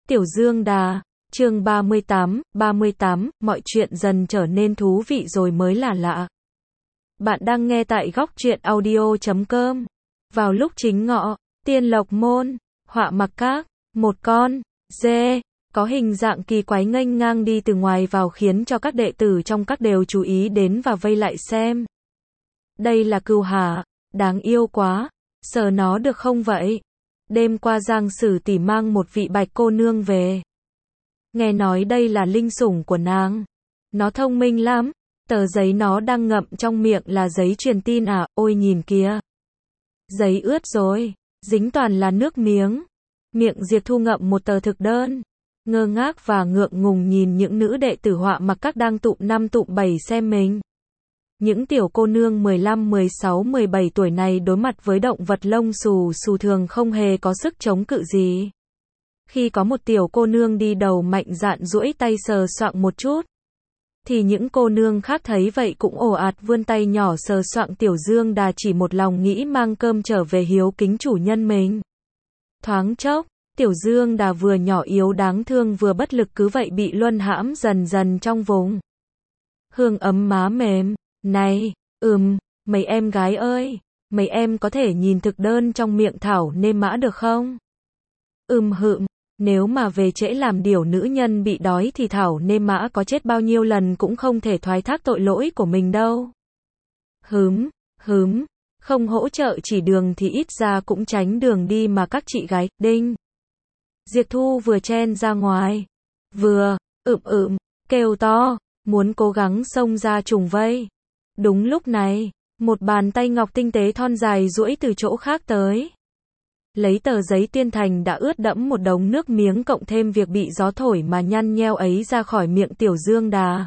Tiểu Dương Đà, chương 38, mọi chuyện dần trở nên thú vị rồi mới là lạ. Bạn đang nghe tại góc truyện audio.com. Vào lúc chính ngọ, Tiên Lộc Môn, họa mặc các, một con dê có hình dạng kỳ quái nghênh ngang đi từ ngoài vào khiến cho các đệ tử trong các đều chú ý đến và vây lại xem. Đây là cừu hả? Đáng yêu quá, sờ nó được không vậy? Đêm qua Giang Sử tỷ mang một vị bạch cô nương về. Nghe nói đây là linh sủng của nàng. Nó thông minh lắm. Tờ giấy nó đang ngậm trong miệng là giấy truyền tin à? Ôi nhìn kìa. Giấy ướt rồi, dính toàn là nước miếng. Miệng Diệp Thu ngậm một tờ thực đơn. Ngơ ngác và ngượng ngùng nhìn những nữ đệ tử họa mặc các đang tụm 5 tụm 7 xem mình. Những tiểu cô nương 15, 16, 17 tuổi này đối mặt với động vật lông xù xù thường không hề có sức chống cự gì. Khi có một tiểu cô nương đi đầu mạnh dạn duỗi tay sờ soạng một chút, thì những cô nương khác thấy vậy cũng ồ ạt vươn tay nhỏ sờ soạng. Tiểu Dương Đà chỉ một lòng nghĩ mang cơm trở về hiếu kính chủ nhân mình. Thoáng chốc, Tiểu Dương Đà vừa nhỏ yếu đáng thương vừa bất lực cứ vậy bị luân hãm dần dần trong vùng hương ấm má mềm. Này, mấy em gái ơi, mấy em có thể nhìn thực đơn trong miệng Thảo nêm mã được không? Nếu mà về trễ làm điều nữ nhân bị đói thì Thảo nêm mã có chết bao nhiêu lần cũng không thể thoái thác tội lỗi của mình đâu. Không hỗ trợ chỉ đường thì ít ra cũng tránh đường đi mà các chị gái. Đinh. Diệp Thu vừa chen ra ngoài, vừa kêu to, muốn cố gắng xông ra trùng vây. Đúng lúc này, một bàn tay ngọc tinh tế thon dài duỗi từ chỗ khác tới. Lấy tờ giấy tuyên thành đã ướt đẫm một đống nước miếng cộng thêm việc bị gió thổi mà nhăn nheo ấy ra khỏi miệng Tiểu Dương Đà.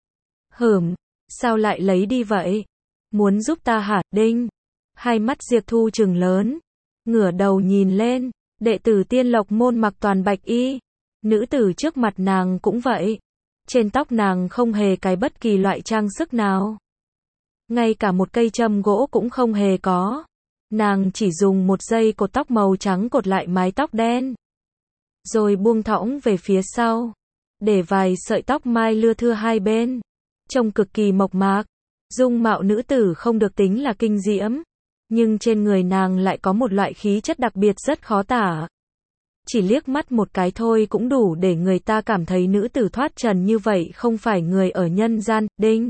Sao lại lấy đi vậy? Muốn giúp ta hả? Đinh. Hai mắt Diệp Thu trừng lớn, ngửa đầu nhìn lên, đệ tử Tiên Lộc Môn mặc toàn bạch y. Nữ tử trước mặt nàng cũng vậy. Trên tóc nàng không hề cài bất kỳ loại trang sức nào. Ngay cả một cây châm gỗ cũng không hề có. Nàng chỉ dùng một dây cột tóc màu trắng cột lại mái tóc đen, rồi buông thõng về phía sau, để vài sợi tóc mai lưa thưa hai bên, trông cực kỳ mộc mạc. Dung mạo nữ tử không được tính là kinh diễm, nhưng trên người nàng lại có một loại khí chất đặc biệt rất khó tả. Chỉ liếc mắt một cái thôi cũng đủ để người ta cảm thấy nữ tử thoát trần như vậy không phải người ở nhân gian. Đinh.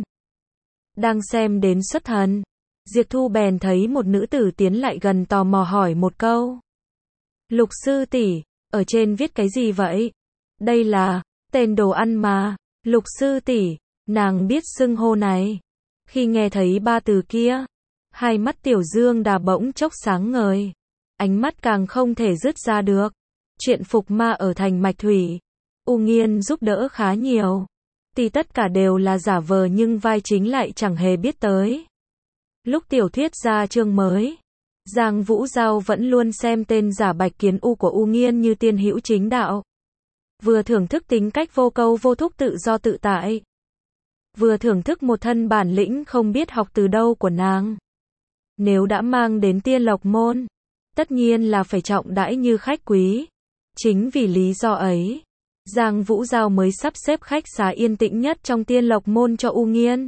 Đang xem đến xuất thần, Diệp Thu bèn thấy một nữ tử tiến lại gần tò mò hỏi một câu. Lục sư tỷ, ở trên viết cái gì vậy? Đây là tên đồ ăn mà. Lục sư tỷ, nàng biết xưng hô này. Khi nghe thấy ba từ kia, hai mắt Tiểu Dương Đà bỗng chốc sáng ngời. Ánh mắt càng không thể dứt ra được. Chuyện phục ma ở thành Mạch Thủy, U Nghiên giúp đỡ khá nhiều. Tuy tất cả đều là giả vờ nhưng vai chính lại chẳng hề biết tới. Lúc tiểu thuyết ra chương mới, Giang Vũ Giao vẫn luôn xem tên giả Bạch Kiến U của U Nghiên như tiên hữu chính đạo. Vừa thưởng thức tính cách vô câu vô thúc tự do tự tại, vừa thưởng thức một thân bản lĩnh không biết học từ đâu của nàng. Nếu đã mang đến Tiên Lộc Môn, tất nhiên là phải trọng đãi như khách quý. Chính vì lý do ấy, Giang Vũ Giao mới sắp xếp khách xá yên tĩnh nhất trong Tiên Lộc Môn cho U Nghiên.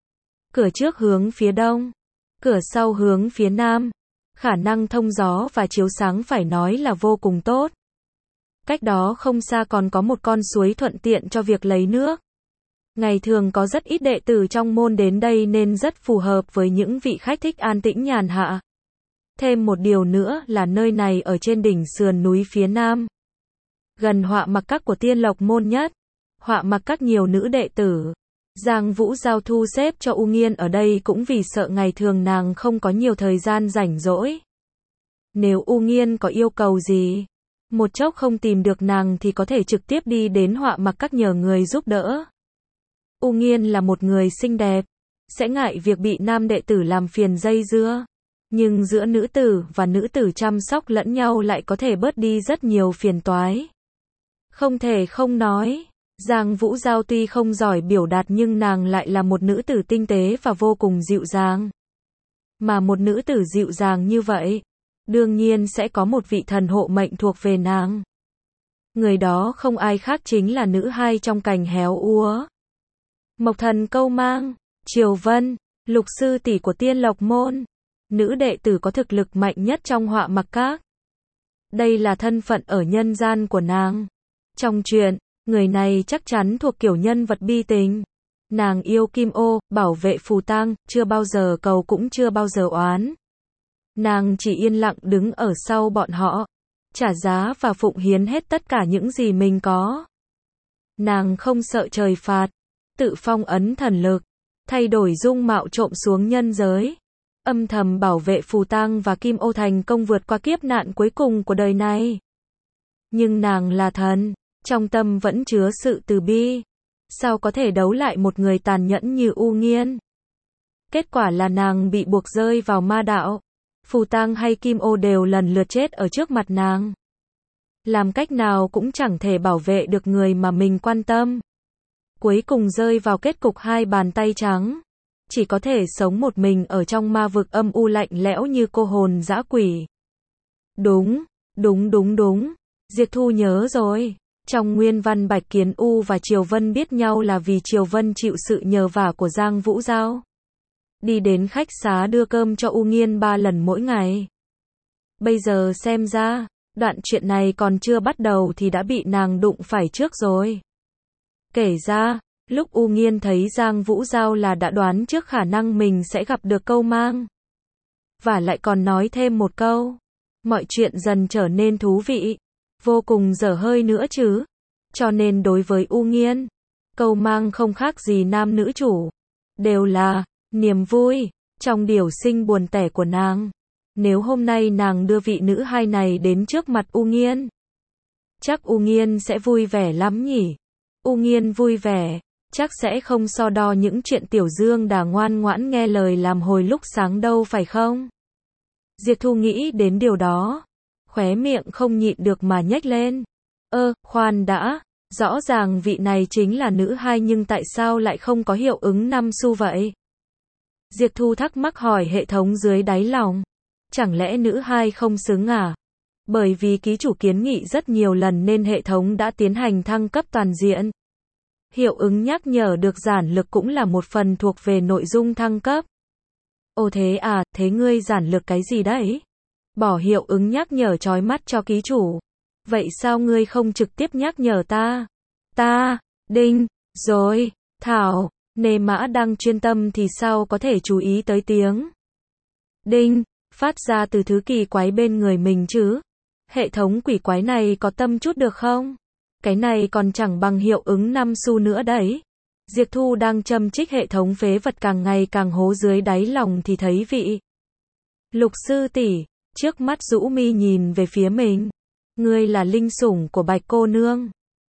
Cửa trước hướng phía đông, cửa sau hướng phía nam, khả năng thông gió và chiếu sáng phải nói là vô cùng tốt. Cách đó không xa còn có một con suối thuận tiện cho việc lấy nước. Ngày thường có rất ít đệ tử trong môn đến đây nên rất phù hợp với những vị khách thích an tĩnh nhàn hạ. Thêm một điều nữa là nơi này ở trên đỉnh sườn núi phía nam, gần họa mặc các của Tiên Lộc Môn nhất. Họa mặc các nhiều nữ đệ tử. Giang Vũ Giao thu xếp cho U Nghiên ở đây cũng vì sợ ngày thường nàng không có nhiều thời gian rảnh rỗi. Nếu U Nghiên có yêu cầu gì, một chốc không tìm được nàng thì có thể trực tiếp đi đến họa mặc các nhờ người giúp đỡ. U Nghiên là một người xinh đẹp, sẽ ngại việc bị nam đệ tử làm phiền dây dưa. Nhưng giữa nữ tử và nữ tử chăm sóc lẫn nhau lại có thể bớt đi rất nhiều phiền toái. Không thể không nói, Giang Vũ Giao tuy không giỏi biểu đạt nhưng nàng lại là một nữ tử tinh tế và vô cùng dịu dàng. Mà một nữ tử dịu dàng như vậy, đương nhiên sẽ có một vị thần hộ mệnh thuộc về nàng. Người đó không ai khác chính là nữ hai trong cành héo úa. Mộc Thần Câu Mang, Triều Vân, lục sư tỷ của Tiên Lộc Môn, nữ đệ tử có thực lực mạnh nhất trong Họa Mặc Các. Đây là thân phận ở nhân gian của nàng. Trong truyện, người này chắc chắn thuộc kiểu nhân vật bi tình. Nàng yêu Kim Ô, bảo vệ phù tang, chưa bao giờ cầu cũng chưa bao giờ oán. Nàng chỉ yên lặng đứng ở sau bọn họ, trả giá và phụng hiến hết tất cả những gì mình có. Nàng không sợ trời phạt, tự phong ấn thần lực, thay đổi dung mạo trộm xuống nhân giới, âm thầm bảo vệ phù tang và Kim Ô thành công vượt qua kiếp nạn cuối cùng của đời này. Nhưng nàng là thần, trong tâm vẫn chứa sự từ bi. Sao có thể đấu lại một người tàn nhẫn như U Nghiên? Kết quả là nàng bị buộc rơi vào ma đạo. Phù tang hay Kim Ô đều lần lượt chết ở trước mặt nàng. Làm cách nào cũng chẳng thể bảo vệ được người mà mình quan tâm. Cuối cùng rơi vào kết cục hai bàn tay trắng. Chỉ có thể sống một mình ở trong ma vực âm u lạnh lẽo như cô hồn dã quỷ. Đúng. Diệp Thu nhớ rồi. Trong nguyên văn Bạch Kiến U và Triều Vân biết nhau là vì Triều Vân chịu sự nhờ vả của Giang Vũ Giao. Đi đến khách xá đưa cơm cho U Nghiên 3 lần mỗi ngày. Bây giờ xem ra, đoạn chuyện này còn chưa bắt đầu thì đã bị nàng đụng phải trước rồi. Kể ra, lúc U Nghiên thấy Giang Vũ Giao là đã đoán trước khả năng mình sẽ gặp được Câu Mang. Và lại còn nói thêm một câu. Mọi chuyện dần trở nên thú vị. Vô cùng dở hơi nữa chứ. Cho nên đối với U Nghiên, Câu Mang không khác gì nam nữ chủ. Đều là niềm vui trong điều sinh buồn tẻ của nàng. Nếu hôm nay nàng đưa vị nữ hai này đến trước mặt U Nghiên, chắc U Nghiên sẽ vui vẻ lắm nhỉ. U Nghiên vui vẻ, chắc sẽ không so đo những chuyện Tiểu Dương Đà ngoan ngoãn nghe lời làm hồi lúc sáng đâu phải không? Diệp Thu nghĩ đến điều đó, khóe miệng không nhịn được mà nhếch lên. Khoan đã, rõ ràng vị này chính là nữ hai nhưng tại sao lại không có hiệu ứng năm xu vậy? Diệp Thu thắc mắc hỏi hệ thống dưới đáy lòng. Chẳng lẽ nữ hai không xứng à? Bởi vì ký chủ kiến nghị rất nhiều lần nên hệ thống đã tiến hành thăng cấp toàn diện. Hiệu ứng nhắc nhở được giản lực cũng là một phần thuộc về nội dung thăng cấp. Ồ thế à, thế ngươi giản lực cái gì đấy? Bỏ hiệu ứng nhắc nhở chói mắt cho ký chủ. Vậy sao ngươi không trực tiếp nhắc nhở ta? Đinh, rồi, Thảo, Nê Mã đang chuyên tâm thì sao có thể chú ý tới tiếng đinh, phát ra từ thứ kỳ quái bên người mình chứ? Hệ thống quỷ quái này có tâm chút được không? Cái này còn chẳng bằng hiệu ứng 5 xu nữa đấy. Diệp Thu đang châm trích hệ thống phế vật càng ngày càng hố dưới đáy lòng thì thấy vị lục sư tỷ trước mắt rũ mi nhìn về phía mình. Ngươi là linh sủng của Bạch cô nương.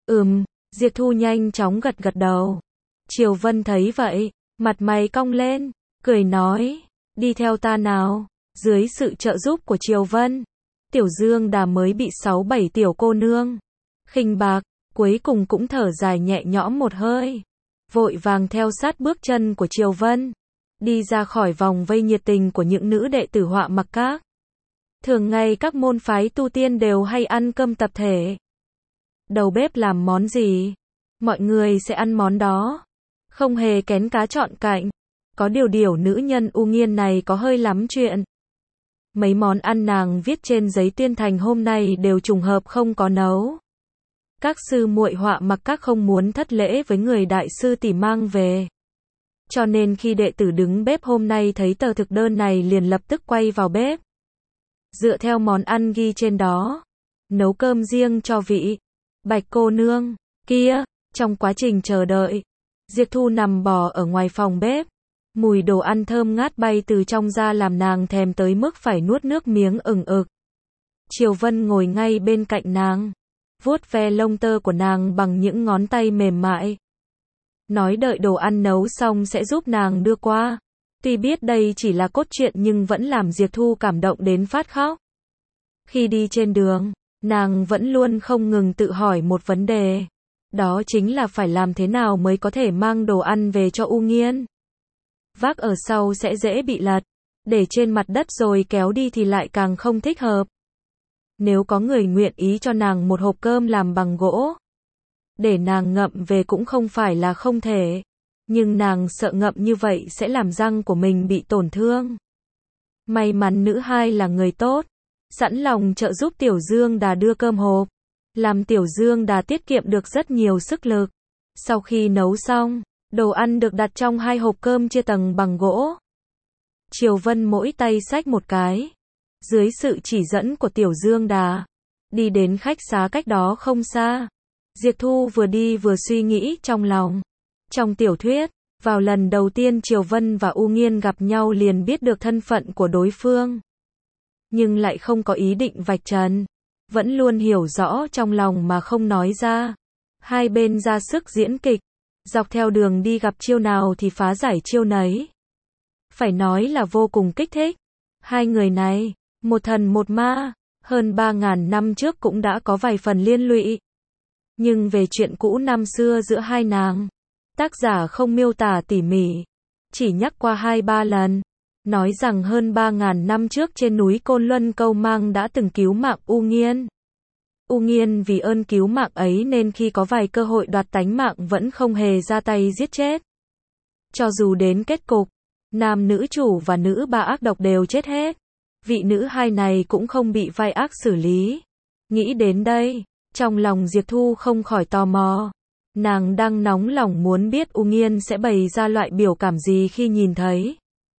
Diệp Thu nhanh chóng gật đầu. Triều Vân thấy vậy, mặt mày cong lên, cười nói, đi theo ta nào. Dưới sự trợ giúp của Triều Vân, Tiểu Dương Đà mới bị 6-7 tiểu cô nương khinh bạc, cuối cùng cũng thở dài nhẹ nhõm một hơi. Vội vàng theo sát bước chân của Triều Vân, đi ra khỏi vòng vây nhiệt tình của những nữ đệ tử Họa Mặc Các. Thường ngày các môn phái tu tiên đều hay ăn cơm tập thể. Đầu bếp làm món gì, mọi người sẽ ăn món đó. Không hề kén cá chọn cạnh. Có điều nữ nhân U Nghiên này có hơi lắm chuyện. Mấy món ăn nàng viết trên giấy tuyên thành hôm nay đều trùng hợp không có nấu. Các sư muội Họa Mặc Các không muốn thất lễ với người đại sư tỷ mang về. Cho nên khi đệ tử đứng bếp hôm nay thấy tờ thực đơn này liền lập tức quay vào bếp. Dựa theo món ăn ghi trên đó, nấu cơm riêng cho vị Bạch cô nương kia. Trong quá trình chờ đợi, Diệp Thu nằm bò ở ngoài phòng bếp. Mùi đồ ăn thơm ngát bay từ trong ra làm nàng thèm tới mức phải nuốt nước miếng ừng ực. Triều Vân ngồi ngay bên cạnh nàng, vuốt ve lông tơ của nàng bằng những ngón tay mềm mại. Nói đợi đồ ăn nấu xong sẽ giúp nàng đưa qua. Tuy biết đây chỉ là cốt truyện nhưng vẫn làm Diệp Thu cảm động đến phát khóc. Khi đi trên đường, nàng vẫn luôn không ngừng tự hỏi một vấn đề. Đó chính là phải làm thế nào mới có thể mang đồ ăn về cho U Nghiên. Vác ở sau sẽ dễ bị lật, để trên mặt đất rồi kéo đi thì lại càng không thích hợp. nếu có người nguyện ý cho nàng một hộp cơm làm bằng gỗ, để nàng ngậm về cũng không phải là không thể. Nhưng nàng sợ ngậm như vậy sẽ làm răng của mình bị tổn thương. May mắn nữ hai là người tốt, sẵn lòng trợ giúp Tiểu Dương Đà đưa cơm hộp, làm Tiểu Dương Đà tiết kiệm được rất nhiều sức lực. Sau khi nấu xong, đồ ăn được đặt trong 2 hộp cơm chia tầng bằng gỗ. Triều Vân mỗi tay xách một cái, dưới sự chỉ dẫn của Tiểu Dương Đà, đi đến khách xá cách đó không xa. Diệp Thu vừa đi vừa suy nghĩ trong lòng. Trong tiểu thuyết, vào lần đầu tiên Triều Vân và U Nghiên gặp nhau liền biết được thân phận của đối phương, nhưng lại không có ý định vạch trần, vẫn luôn hiểu rõ trong lòng mà không nói ra. Hai bên ra sức diễn kịch, dọc theo đường đi gặp chiêu nào thì phá giải chiêu nấy. Phải nói là vô cùng kích thích. Hai người này, một thần một ma, hơn 3.000 năm trước cũng đã có vài phần liên lụy. Nhưng về chuyện cũ năm xưa giữa hai nàng, tác giả không miêu tả tỉ mỉ, chỉ nhắc qua 2-3 lần, nói rằng hơn 3.000 năm trước trên núi Côn Luân Câu Mang đã từng cứu mạng U Nghiên. U Nghiên vì ơn cứu mạng ấy nên khi có vài cơ hội đoạt tánh mạng vẫn không hề ra tay giết chết. Cho dù đến kết cục, nam nữ chủ và nữ ba ác độc đều chết hết, vị nữ hai này cũng không bị vai ác xử lý. Nghĩ đến đây, trong lòng Diệp Thu không khỏi tò mò. Nàng đang nóng lòng muốn biết U Nghiên sẽ bày ra loại biểu cảm gì khi nhìn thấy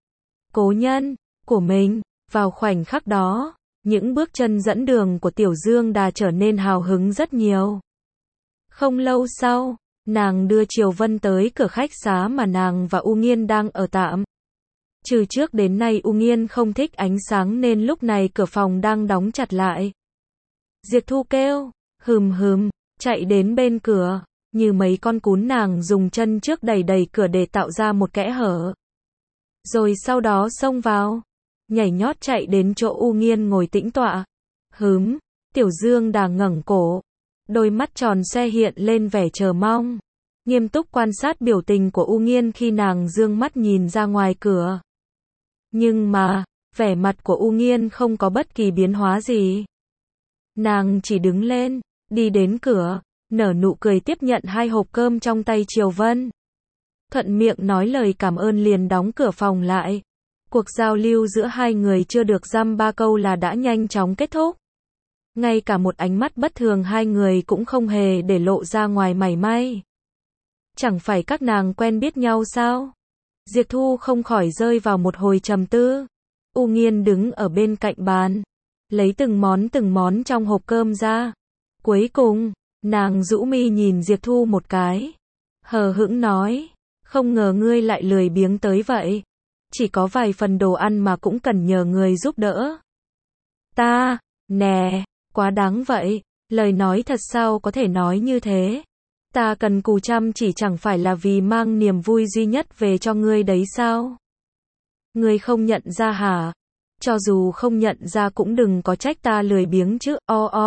cố nhân của mình. Vào khoảnh khắc đó, những bước chân dẫn đường của Tiểu Dương Đà trở nên hào hứng rất nhiều. Không lâu sau, nàng đưa Triều Vân tới cửa khách xá mà nàng và U Nghiên đang ở tạm. Từ trước đến nay U Nghiên không thích ánh sáng nên lúc này cửa phòng đang đóng chặt lại. Diệp Thu kêu, hừm, chạy đến bên cửa. Như mấy con cún nàng dùng chân trước đẩy đẩy cửa để tạo ra một kẽ hở. Rồi sau đó xông vào, nhảy nhót chạy đến chỗ U Nghiên ngồi tĩnh tọa. Tiểu Dương Đà ngẩng cổ, đôi mắt tròn xoe hiện lên vẻ chờ mong, nghiêm túc quan sát biểu tình của U Nghiên khi nàng dương mắt nhìn ra ngoài cửa. Nhưng mà, vẻ mặt của U Nghiên không có bất kỳ biến hóa gì. Nàng chỉ đứng lên, đi đến cửa, nở nụ cười tiếp nhận 2 hộp cơm trong tay Triều Vân. Thuận miệng nói lời cảm ơn liền đóng cửa phòng lại. Cuộc giao lưu giữa hai người chưa được dăm ba câu là đã nhanh chóng kết thúc. Ngay cả một ánh mắt bất thường hai người cũng không hề để lộ ra ngoài mảy may. Chẳng phải các nàng quen biết nhau sao? Diệp Thu không khỏi rơi vào một hồi trầm tư. U Nghiên đứng ở bên cạnh bàn, lấy từng món trong hộp cơm ra. Cuối cùng, nàng rũ mi nhìn Diệp Thu một cái, hờ hững nói, không ngờ ngươi lại lười biếng tới vậy. Chỉ có vài phần đồ ăn mà cũng cần nhờ người giúp đỡ. Ta, nè, quá đáng vậy, lời nói thật sao có thể nói như thế. Ta cần cù chăm chỉ chẳng phải là vì mang niềm vui duy nhất về cho ngươi đấy sao? Ngươi không nhận ra hả? Cho dù không nhận ra cũng đừng có trách ta lười biếng chứ,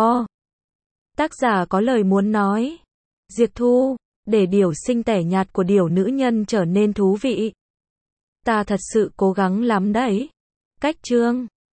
Tác giả có lời muốn nói. Diệp Thu, để điều sinh tẻ nhạt của điều nữ nhân trở nên thú vị. Ta thật sự cố gắng lắm đấy. Cách chương